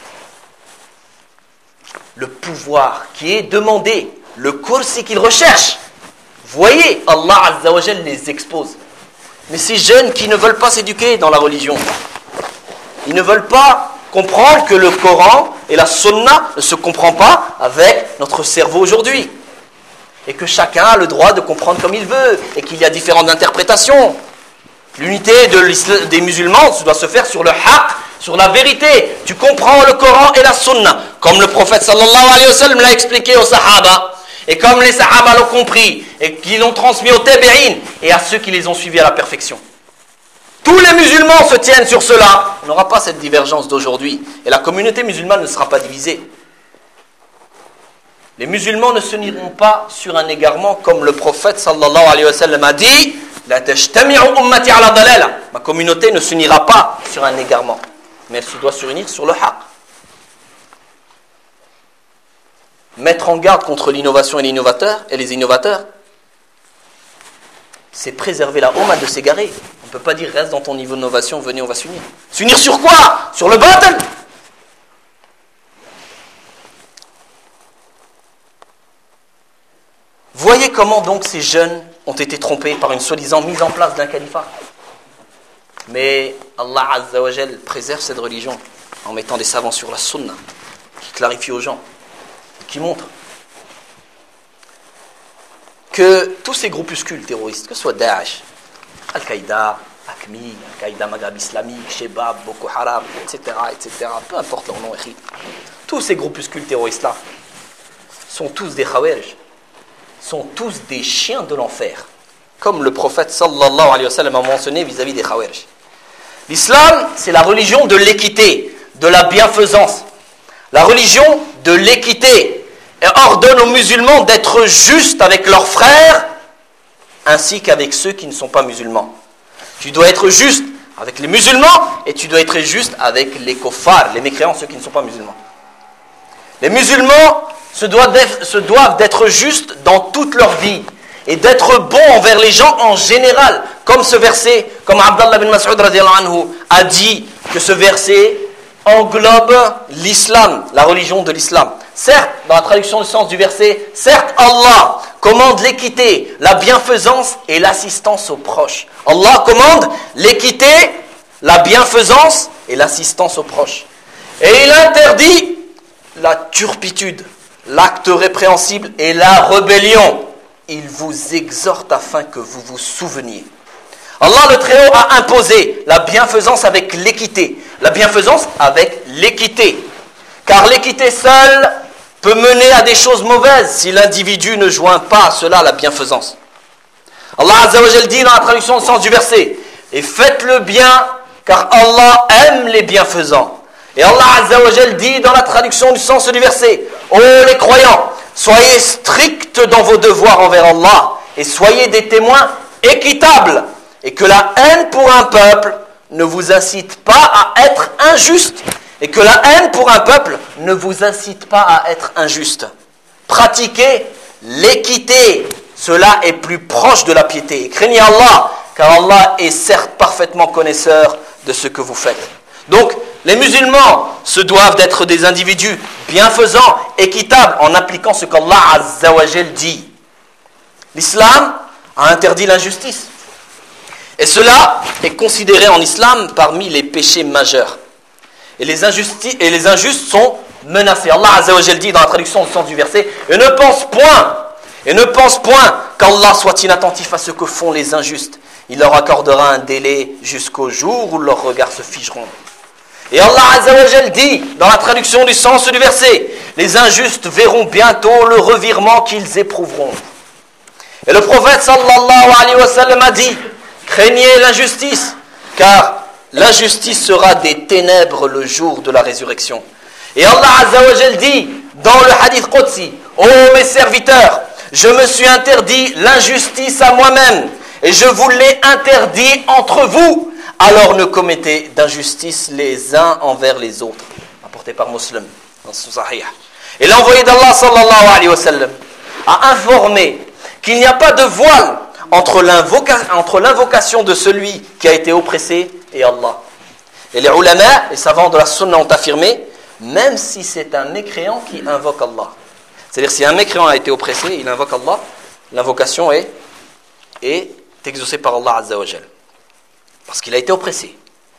Le pouvoir qui est demandé, le kursi qu'ils recherchent, voyez, Allah Azza wa Jal les expose. Mais ces jeunes qui ne veulent pas s'éduquer dans la religion, ils ne veulent pas comprendre que le Coran et la Sunna ne se comprennent pas avec notre cerveau aujourd'hui. Et que chacun a le droit de comprendre comme il veut, et qu'il y a différentes interprétations. L'unité de des musulmans doit se faire sur le haqq, sur la vérité. Tu comprends le Coran et la Sunna, comme le prophète sallallahu alayhi wa sallam l'a expliqué aux Sahaba, et comme les Sahaba l'ont compris, et qu'ils l'ont transmis aux tabi'in, et à ceux qui les ont suivis à la perfection. tous les musulmans se tiennent sur cela, on n'aura pas cette divergence d'aujourd'hui. Et la communauté musulmane ne sera pas divisée. Les musulmans ne se nieront pas sur un égarement comme le prophète sallallahu alayhi wa sallam a dit « La tajtami'u ummati ala dalala » Ma communauté ne se niera pas sur un égarement, mais elle se doit se réunir sur le haqq. Mettre en garde contre l'innovation et l'innovateur et les innovateurs, c'est préserver la umma de s'égarer. On ne peut pas dire reste dans ton niveau d'innovation, venez on va s'unir. S'unir sur quoi? Sur le batil. Voyez comment donc ces jeunes ont été trompés par une soi-disant mise en place d'un califat. Mais Allah Azza wa Jal préserve cette religion en mettant des savants sur la sunna qui clarifient aux gens, qui montrent que tous ces groupuscules terroristes, que ce soit Daesh, Al-Qaïda, Akmi, Al-Qaïda Maghreb islamique, Shebab, Boko Haram, et cetera, et cetera, peu importe leur nom, tous ces groupuscules terroristes-là sont tous des Khawarij, sont tous des chiens de l'enfer, comme le prophète sallallahu alayhi wa sallam a mentionné vis-à-vis des Khawarij. L'islam, c'est la religion de l'équité, de la bienfaisance, la religion de l'équité, et ordonne aux musulmans d'être justes avec leurs frères, ainsi qu'avec ceux qui ne sont pas musulmans. Tu dois être juste avec les musulmans, et tu dois être juste avec les kuffars, les mécréants, ceux qui ne sont pas musulmans. Les musulmans se doivent d'être, se doivent d'être justes dans toute leur vie, et d'être bons envers les gens en général, comme ce verset, comme Abdallah bin Mas'ud radiyallahu anhu a dit que ce verset englobe l'islam, la religion de l'islam. Certes, dans la traduction du sens du verset, certes Allah commande l'équité, la bienfaisance et l'assistance aux proches. Allah commande l'équité, la bienfaisance et l'assistance aux proches. Et il interdit la turpitude, l'acte répréhensible et la rébellion. Il vous exhorte afin que vous vous souveniez. Allah le Très-Haut a imposé la bienfaisance avec l'équité. La bienfaisance avec l'équité. Car l'équité seule peut mener à des choses mauvaises si l'individu ne joint pas à cela la bienfaisance. Allah Azza wa Jal dit dans la traduction du sens du verset, et faites le bien car Allah aime les bienfaisants. Et Allah Azza wa Jal dit dans la traduction du sens du verset, ô les croyants, soyez stricts dans vos devoirs envers Allah et soyez des témoins équitables, et que la haine pour un peuple ne vous incite pas à être injuste, et que la haine pour un peuple ne vous incite pas à être injuste. Pratiquez l'équité, cela est plus proche de la piété. Et craignez Allah, car Allah est certes parfaitement connaisseur de ce que vous faites. Donc, les musulmans se doivent d'être des individus bienfaisants, équitables, en appliquant ce qu'Allah Azza wa Jal dit. L'islam a interdit l'injustice. Et cela est considéré en islam parmi les péchés majeurs. Et les, injusti- et les injustes sont menacés. Allah Azza wa Jal dit dans la traduction du sens du verset, et ne pense point, et ne pense point qu'Allah soit inattentif à ce que font les injustes. Il leur accordera un délai jusqu'au jour où leurs regards se figeront. Et Allah Azza wa Jal dit dans la traduction du sens du verset, les injustes verront bientôt le revirement qu'ils éprouveront. Et le prophète sallallahu alayhi wa sallam a dit, craignez l'injustice, car l'injustice sera des ténèbres le jour de la résurrection. Et Allah Azza wa Jal dit dans le hadith Qudsi, ô mes serviteurs, je me suis interdit l'injustice à moi-même, et je vous l'ai interdit entre vous. Alors ne commettez d'injustice les uns envers les autres. Apporté par Muslim dans son Sahih. Et l'envoyé d'Allah sallallahu alayhi wa sallam a informé qu'il n'y a pas de voile entre, l'invoca- entre l'invocation de celui qui a été oppressé et Allah. Et les ulama, les savants de la sunna ont affirmé, même si c'est un mécréant qui invoque Allah. C'est-à-dire si un mécréant a été oppressé, il invoque Allah, l'invocation est, est exaucée par Allah Azza wa Jal. Parce qu'il a été oppressé.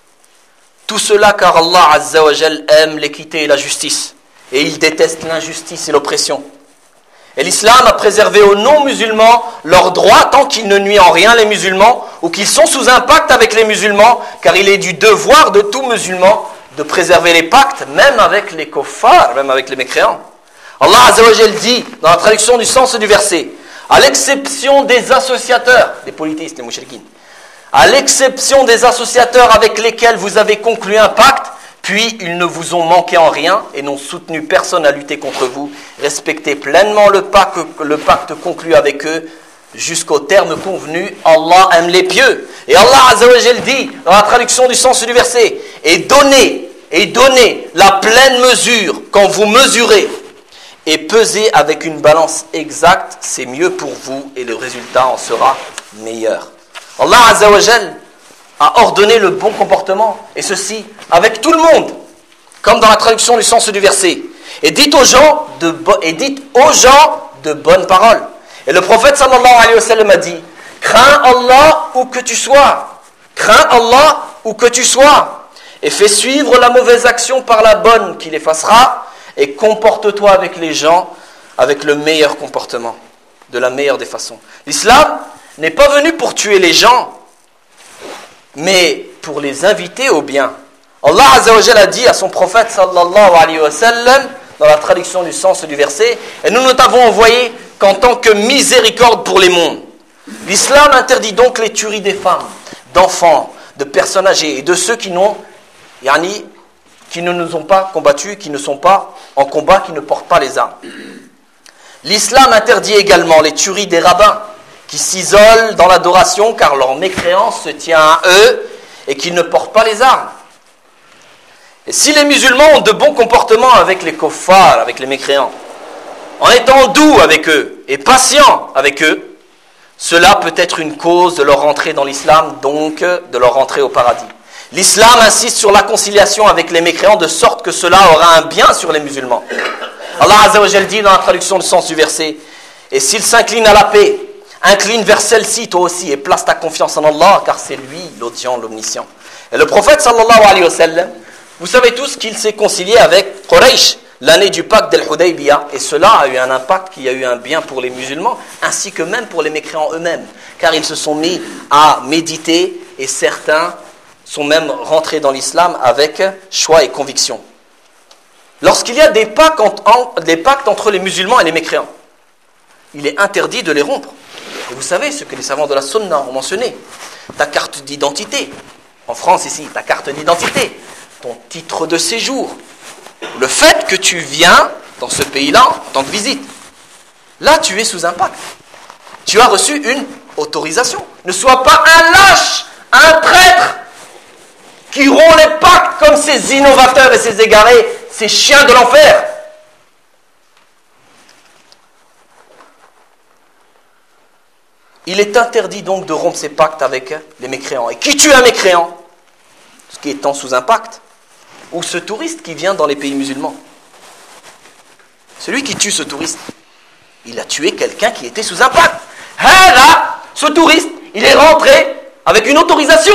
Tout cela car Allah Azza wa Jal aime l'équité et la justice. Et il déteste l'injustice et l'oppression. Et l'islam a préservé aux non-musulmans leurs droits tant qu'ils ne nuisent en rien les musulmans ou qu'ils sont sous un pacte avec les musulmans, car il est du devoir de tout musulman de préserver les pactes, même avec les kuffars, même avec les mécréants. Allah Azza wa Jal dit, dans la traduction du sens du verset, à l'exception des associateurs, des polythéistes, les mouchriquines, à l'exception des associateurs avec lesquels vous avez conclu un pacte, puis ils ne vous ont manqué en rien et n'ont soutenu personne à lutter contre vous. Respectez pleinement le pacte, le pacte conclu avec eux jusqu'au terme convenu. Allah aime les pieux. Et Allah Azza wa Jal dit, dans la traduction du sens du verset, et donnez, et donnez la pleine mesure quand vous mesurez, et pesez avec une balance exacte, c'est mieux pour vous et le résultat en sera meilleur. Allah Azza wa Jal a ordonné le bon comportement, et ceci avec tout le monde, comme dans la traduction du sens du verset. Et dites aux gens de, bo- et dites aux gens de bonnes paroles. Et le prophète sallallahu alayhi wa sallam a dit, crains Allah où que tu sois, crains Allah où que tu sois, et fais suivre la mauvaise action par la bonne qui l'effacera, et comporte-toi avec les gens avec le meilleur comportement, de la meilleure des façons. L'islam n'est pas venu pour tuer les gens, mais pour les inviter au bien. Allah Azza wa Jalla a dit à son prophète sallallahu alayhi wa sallam, dans la traduction du sens du verset, et nous ne t'avons envoyé qu'en tant que miséricorde pour les mondes. L'islam interdit donc les tueries des femmes, d'enfants, de personnes âgées et de ceux qui n'ont, yani, qui ne nous ont pas combattus, qui ne sont pas en combat, qui ne portent pas les armes. L'islam interdit également les tueries des rabbins, qui s'isolent dans l'adoration car leur mécréance se tient à eux et qu'ils ne portent pas les armes. Et si les musulmans ont de bons comportements avec les kuffars, avec les mécréants, en étant doux avec eux et patients avec eux, cela peut être une cause de leur entrée dans l'islam, donc de leur entrée au paradis. L'islam insiste sur la conciliation avec les mécréants de sorte que cela aura un bien sur les musulmans. Allah Azza wa Jal dit dans la traduction du sens du verset, et s'ils s'inclinent à la paix, incline vers celle-ci toi aussi et place ta confiance en Allah car c'est lui l'audient, l'omniscient. Et le prophète sallallahu alayhi wa sallam, vous savez tous qu'il s'est concilié avec Quraysh l'année du pacte d'Al-Hudaybiyah, et cela a eu un impact qui a eu un bien pour les musulmans ainsi que même pour les mécréants eux-mêmes, car ils se sont mis à méditer et certains sont même rentrés dans l'islam avec choix et conviction. Lorsqu'il y a des pactes, entre, des pactes entre les musulmans et les mécréants, il est interdit de les rompre. Et vous savez ce que les savants de la Sunna ont mentionné, ta carte d'identité, en France ici, ta carte d'identité, ton titre de séjour, le fait que tu viens dans ce pays-là en tant que visite, là tu es sous un pacte, tu as reçu une autorisation. Ne sois pas un lâche, un traître qui rompt les pactes comme ces innovateurs et ces égarés, ces chiens de l'enfer. Il est interdit donc de rompre ces pactes avec les mécréants. Et qui tue un mécréant, ce qui étant sous un pacte, ou ce touriste qui vient dans les pays musulmans. Celui qui tue ce touriste, il a tué quelqu'un qui était sous un pacte. Ah là, ce touriste, il est rentré avec une autorisation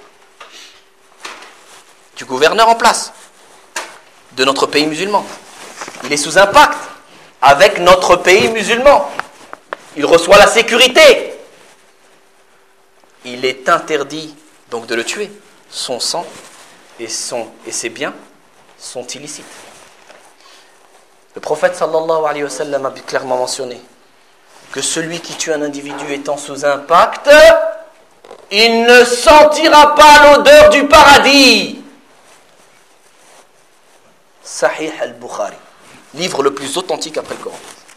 du gouverneur en place de notre pays musulman. Il est sous un pacte avec notre pays musulman. Il reçoit la sécurité. Il est interdit donc de le tuer. Son sang et, son, et ses biens sont illicites. Le prophète sallallahu alayhi wa sallam a clairement mentionné que celui qui tue un individu étant sous un pacte, il ne sentira pas l'odeur du paradis. Sahih al-Bukhari, livre le plus authentique après le Coran.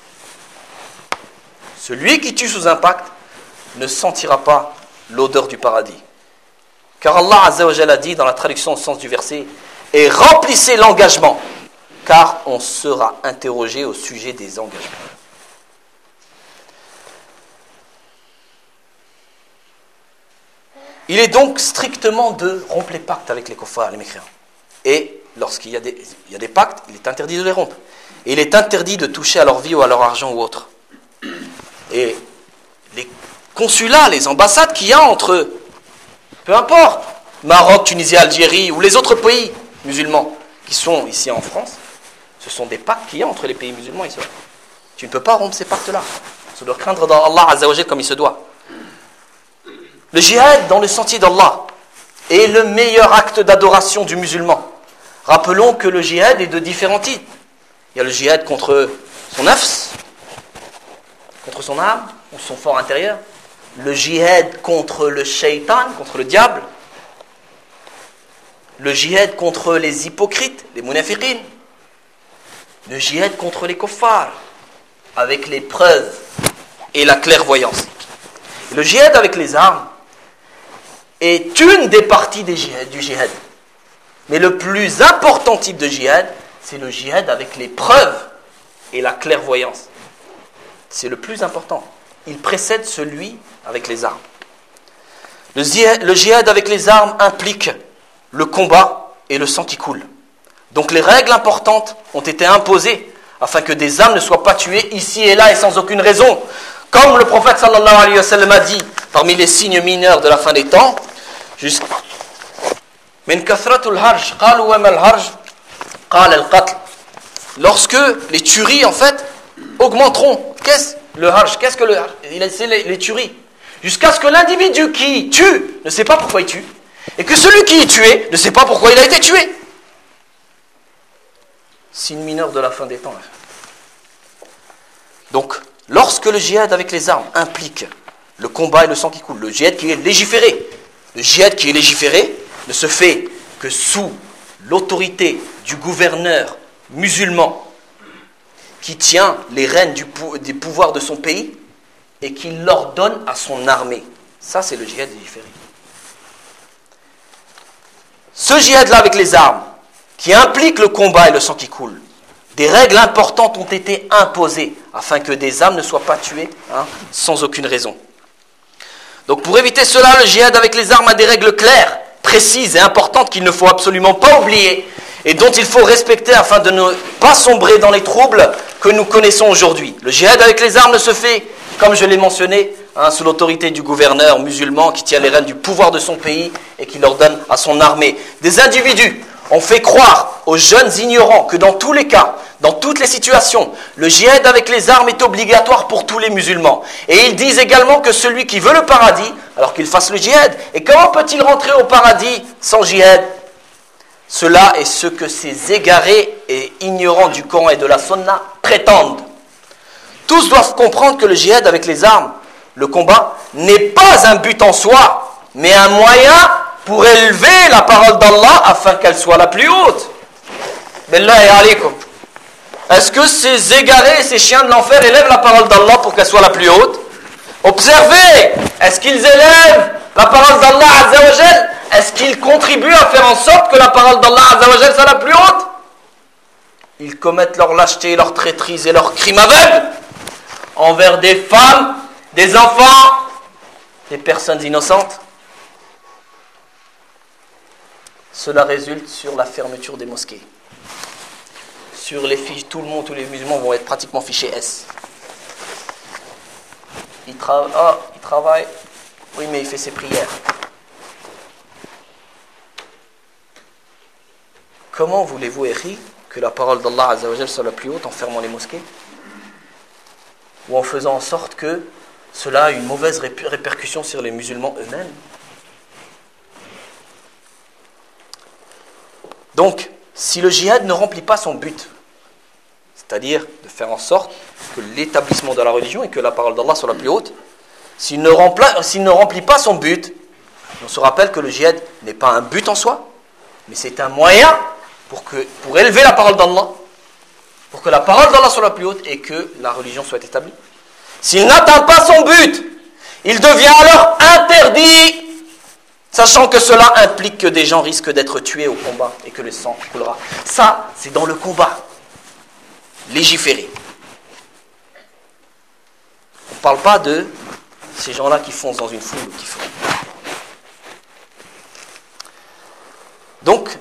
Celui qui tue sous un pacte ne sentira pas l'odeur du paradis. Car Allah Azza wa Jalla dit dans la traduction au sens du verset, et remplissez l'engagement, car on sera interrogé au sujet des engagements. Il est donc strictement de rompre les pactes avec les kuffars, les mécréants. Et lorsqu'il y a des, il y a des pactes, il est interdit de les rompre. Et il est interdit de toucher à leur vie ou à leur argent ou autre. Et les consulats, les ambassades qu'il y a entre eux, peu importe, Maroc, Tunisie, Algérie ou les autres pays musulmans qui sont ici en France, ce sont des pactes qu'il y a entre les pays musulmans ici. Tu ne peux pas rompre ces pactes-là. Tu dois craindre dans Allah Azza wa Jalla comme il se doit. Le djihad dans le sentier d'Allah est le meilleur acte d'adoration du musulman. Rappelons que le djihad est de différents types. Il y a le djihad contre son nafs, contre son âme ou son fort intérieur. le djihad contre le shaitan, contre le diable, le djihad contre les hypocrites, les munafiqin, le djihad contre les kuffars, avec les preuves et la clairvoyance. Le djihad avec les armes est une des parties des djihad, du djihad. Mais le plus important type de djihad, c'est le djihad avec les preuves et la clairvoyance. C'est le plus important. Il précède celui avec les armes. Le djihad, le djihad avec les armes implique le combat et le sang qui coule. Donc les règles importantes ont été imposées afin que des âmes ne soient pas tuées ici et là et sans aucune raison. Comme le prophète sallallahu alayhi wa sallam a dit, parmi les signes mineurs de la fin des temps, jusqu'à min kathratul harj, qalu wa mal harj, qala al-qatl. Lorsque les tueries en fait augmenteront. Qu'est-ce le harj? Qu'est-ce que le harj? C'est les, les tueries. Jusqu'à ce que l'individu qui tue ne sait pas pourquoi il tue, et que celui qui est tué ne sait pas pourquoi il a été tué. Signe mineur de la fin des temps. Donc, lorsque le djihad avec les armes implique le combat et le sang qui coule, le djihad qui est légiféré, le djihad qui est légiféré ne se fait que sous l'autorité du gouverneur musulman qui tient les rênes du pou- des pouvoirs de son pays et qui l'ordonne à son armée. Ça, c'est le djihad légiféré. Ce djihad-là avec les armes, qui implique le combat et le sang qui coule, des règles importantes ont été imposées afin que des âmes ne soient pas tuées hein, sans aucune raison. Donc pour éviter cela, le djihad avec les armes a des règles claires, précises et importantes qu'il ne faut absolument pas oublier et dont il faut respecter afin de ne pas sombrer dans les troubles que nous connaissons aujourd'hui. Le djihad avec les armes ne se fait, comme je l'ai mentionné, hein, sous l'autorité du gouverneur musulman qui tient les rênes du pouvoir de son pays et qui l'ordonne à son armée. Des individus ont fait croire aux jeunes ignorants que dans tous les cas, dans toutes les situations, le djihad avec les armes est obligatoire pour tous les musulmans. Et ils disent également que celui qui veut le paradis, alors qu'il fasse le djihad. Et comment peut-il rentrer au paradis sans djihad? Cela est ce que ces égarés et ignorants du Coran et de la Sunna prétendent. Tous doivent comprendre que le djihad avec les armes, le combat, n'est pas un but en soi, mais un moyen pour élever la parole d'Allah afin qu'elle soit la plus haute. Billahi alaykum. Est-ce que ces égarés et ces chiens de l'enfer élèvent la parole d'Allah pour qu'elle soit la plus haute? Observez, est-ce qu'ils élèvent la parole d'Allah Azza wa Jal? Est-ce qu'ils contribuent à faire en sorte que la parole d'Allah Azza wa Jal soit la plus haute? Ils commettent leur lâcheté, leur traîtrise et leurs crimes aveugles envers des femmes, des enfants, des personnes innocentes. Cela résulte sur la fermeture des mosquées. Sur les fiches, tout le monde, tous les musulmans vont être pratiquement fichés S. Il, tra- oh, il travaille, oui, mais il fait ses prières. Comment voulez-vous, Eri, que la parole d'Allah Azza wa Jal soit la plus haute en fermant les mosquées? Ou en faisant en sorte que cela a une mauvaise ré- répercussion sur les musulmans eux-mêmes? Donc, si le djihad ne remplit pas son but, c'est-à-dire de faire en sorte que l'établissement de la religion et que la parole d'Allah soit la plus haute, s'il ne remplit, s'il ne remplit pas son but, on se rappelle que le djihad n'est pas un but en soi, mais c'est un moyen pour, que, pour élever la parole d'Allah, pour que la parole d'Allah soit la plus haute et que la religion soit établie. S'il n'atteint pas son but, il devient alors interdit, sachant que cela implique que des gens risquent d'être tués au combat et que le sang coulera. Ça, c'est dans le combat. Légiférer. On ne parle pas de ces gens-là qui foncent dans une foule ou qui font. Donc,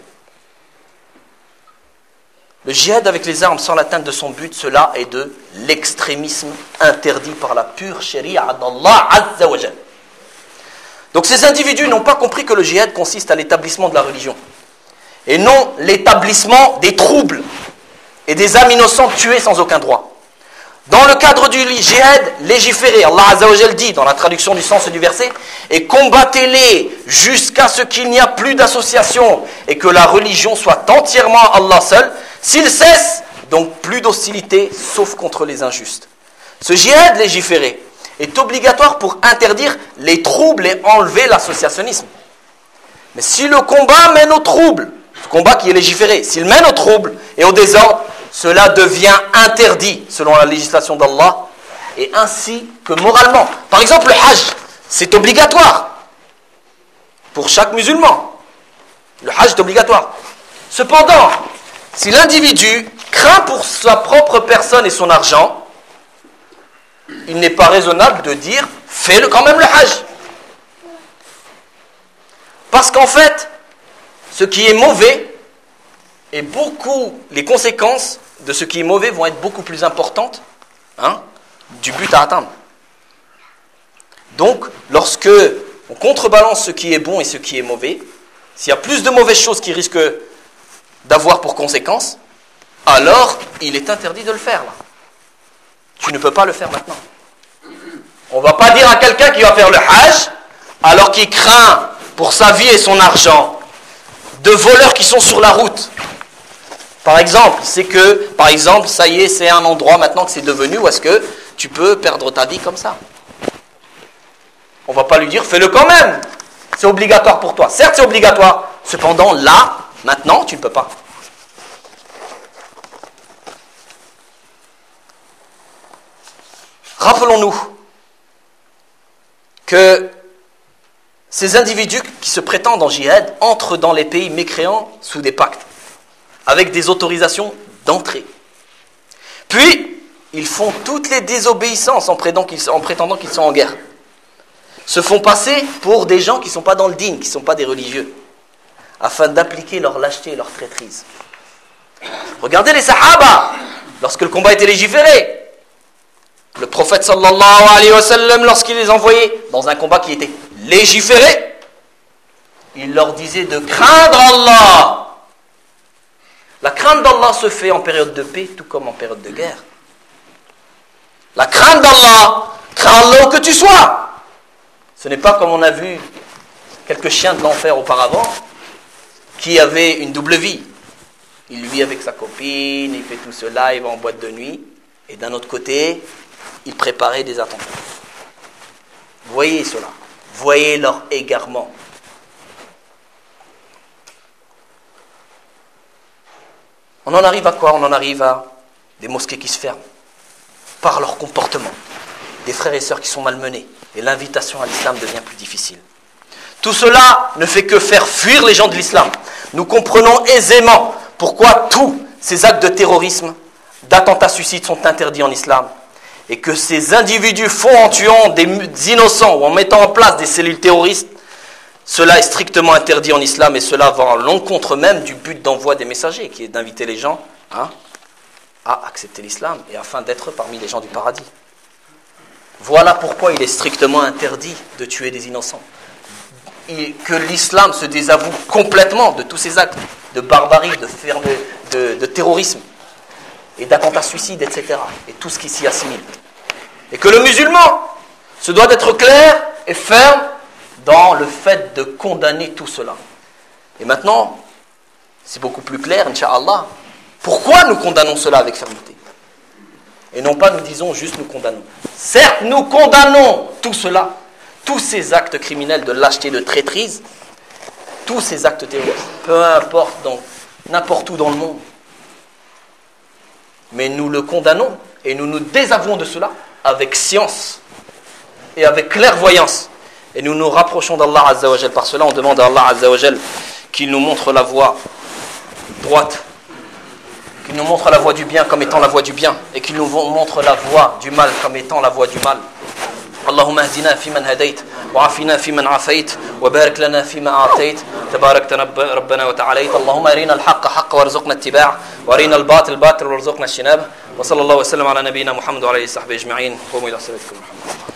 le djihad avec les armes sans l'atteinte de son but, cela est de l'extrémisme interdit par la pure sharia d'Allah Azza wa Jal. Donc ces individus n'ont pas compris que le djihad consiste à l'établissement de la religion et non l'établissement des troubles et des âmes innocentes tuées sans aucun droit. Dans le cadre du djihad légiféré, Allah Azza wa Jal dit dans la traduction du sens du verset: et combattez-les jusqu'à ce qu'il n'y a plus d'association et que la religion soit entièrement Allah seul. S'ils cessent, donc plus d'hostilité sauf contre les injustes. Ce djihad légiféré est obligatoire pour interdire les troubles et enlever l'associationnisme. Mais si le combat mène au trouble, ce combat qui est légiféré, s'il mène au trouble et au désordre, cela devient interdit selon la législation d'Allah et ainsi que moralement. Par exemple, le hajj, c'est obligatoire pour chaque musulman. Le hajj est obligatoire. Cependant, si l'individu craint pour sa propre personne et son argent, il n'est pas raisonnable de dire « fais-le quand même le hajj ». Parce qu'en fait, ce qui est mauvais, et beaucoup, les conséquences de ce qui est mauvais vont être beaucoup plus importantes hein, du but à atteindre. Donc, lorsque on contrebalance ce qui est bon et ce qui est mauvais, s'il y a plus de mauvaises choses qui risquent d'avoir pour conséquence, alors il est interdit de le faire là. Tu ne peux pas le faire maintenant. On ne va pas dire à quelqu'un qui va faire le hajj, alors qu'il craint pour sa vie et son argent, de voleurs qui sont sur la route. Par exemple, c'est que, par exemple, ça y est, c'est un endroit maintenant que c'est devenu où est-ce que tu peux perdre ta vie comme ça. On ne va pas lui dire, fais-le quand même. C'est obligatoire pour toi. Certes, c'est obligatoire. Cependant, là, maintenant, tu ne peux pas. Rappelons-nous que ces individus qui se prétendent en djihad entrent dans les pays mécréants sous des pactes, avec des autorisations d'entrée. Puis, ils font toutes les désobéissances en prétendant qu'ils, en prétendant qu'ils sont en guerre. Se font passer pour des gens qui ne sont pas dans le dîn, qui ne sont pas des religieux, afin d'appliquer leur lâcheté et leur traîtrise. Regardez les sahaba, lorsque le combat était légiféré. Le prophète sallallahu alayhi wa sallam, lorsqu'il les envoyait dans un combat qui était légiféré, il leur disait de craindre Allah. La crainte d'Allah se fait en période de paix, tout comme en période de guerre. La crainte d'Allah, crains Allah où que tu sois. Ce n'est pas comme on a vu quelques chiens de l'enfer auparavant, qui avaient une double vie. Il vit avec sa copine, il fait tout cela, il va en boîte de nuit, et d'un autre côté, il préparait des attentats. Voyez cela. Voyez leur égarement. On en arrive à quoi? On en arrive à des mosquées qui se ferment par leur comportement, des frères et sœurs qui sont malmenés, et l'invitation à l'islam devient plus difficile. Tout cela ne fait que faire fuir les gens de l'islam. Nous comprenons aisément pourquoi tous ces actes de terrorisme, d'attentats suicides sont interdits en islam, et que ces individus font en tuant des innocents ou en mettant en place des cellules terroristes. Cela est strictement interdit en islam et cela va à l'encontre même du but d'envoi des messagers, qui est d'inviter les gens hein, à accepter l'islam et afin d'être parmi les gens du paradis. Voilà pourquoi il est strictement interdit de tuer des innocents. Et que l'islam se désavoue complètement de tous ces actes de barbarie, de, ferme, de, de terrorisme et d'attentats suicides, et cetera. Et tout ce qui s'y assimile. Et que le musulman se doit d'être clair et ferme dans le fait de condamner tout cela. Et maintenant, c'est beaucoup plus clair, Inch'Allah, pourquoi nous condamnons cela avec fermeté. Et non pas nous disons juste nous condamnons. Certes, nous condamnons tout cela, tous ces actes criminels de lâcheté, de traîtrise, tous ces actes terroristes, peu importe, donc n'importe où dans le monde. Mais nous le condamnons et nous nous désavouons de cela avec science et avec clairvoyance. Et nous nous rapprochons d'Allah Azza wa Jal. Par cela, on demande à Allah Azza wa Jal qu'il nous montre la voie droite, qu'il nous montre la voie du bien comme étant la voie du bien, et qu'il nous montre la voie du mal comme étant la voie du mal. اللهم اهدنا فيمن هديت وعافنا فيمن عافيت وبارك لنا فيما أعطيت تباركت ربنا وتعاليت اللهم أرنا الحق حقا وارزقنا اتباعه وأرنا الباطل باطل وارزقنا اجتنابه وصلى الله وسلم على نبينا محمد وعلى آله وصحبه أجمعين قوموا إلى صلاتكم.